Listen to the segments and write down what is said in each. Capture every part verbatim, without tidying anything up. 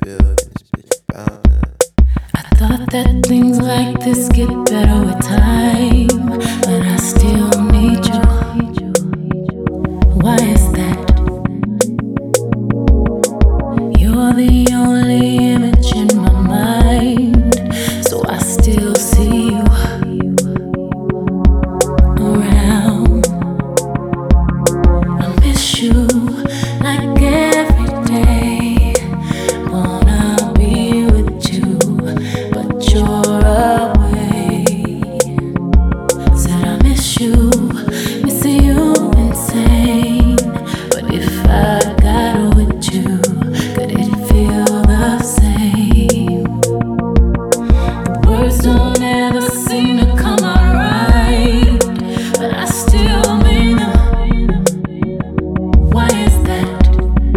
building this bitch bound. I thought that things like this get better with time, but I still need you. Why is that? You're the only image in my mind, so I still see you around. I miss you like every day. Wanna be with you, but you're away. Said I miss you, missing you insane. But if I got with you, could it feel the same? The words don't ever seem to come out right, but I still mean them. Why is that?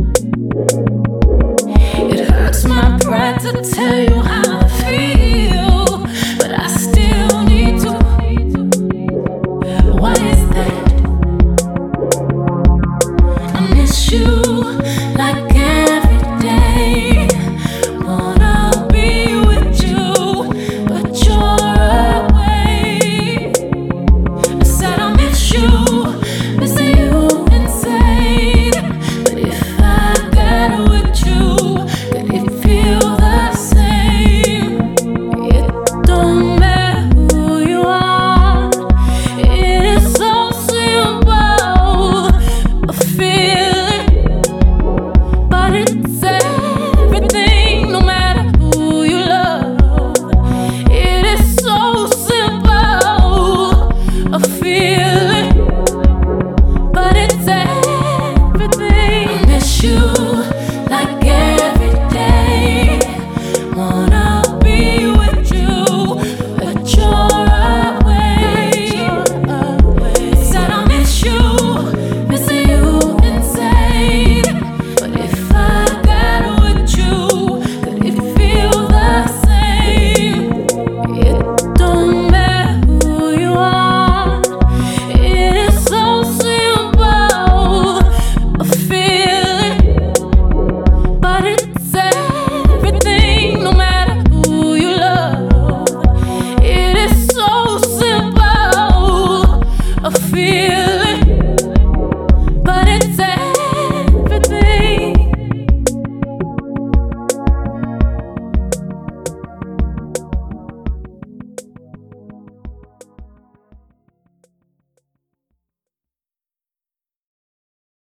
It hurts my pride to tell you how I feel, but I still need to. Why is that? I miss you like every day. Wanna be with you, but you're away. I said I miss you, missing you insane. But if I got with you, could it feel the same? It don't matter who you are. It is so simple, a feeling, but it's everything. No matter who you love, it is so simple, a feeling, but it's everything. I miss you.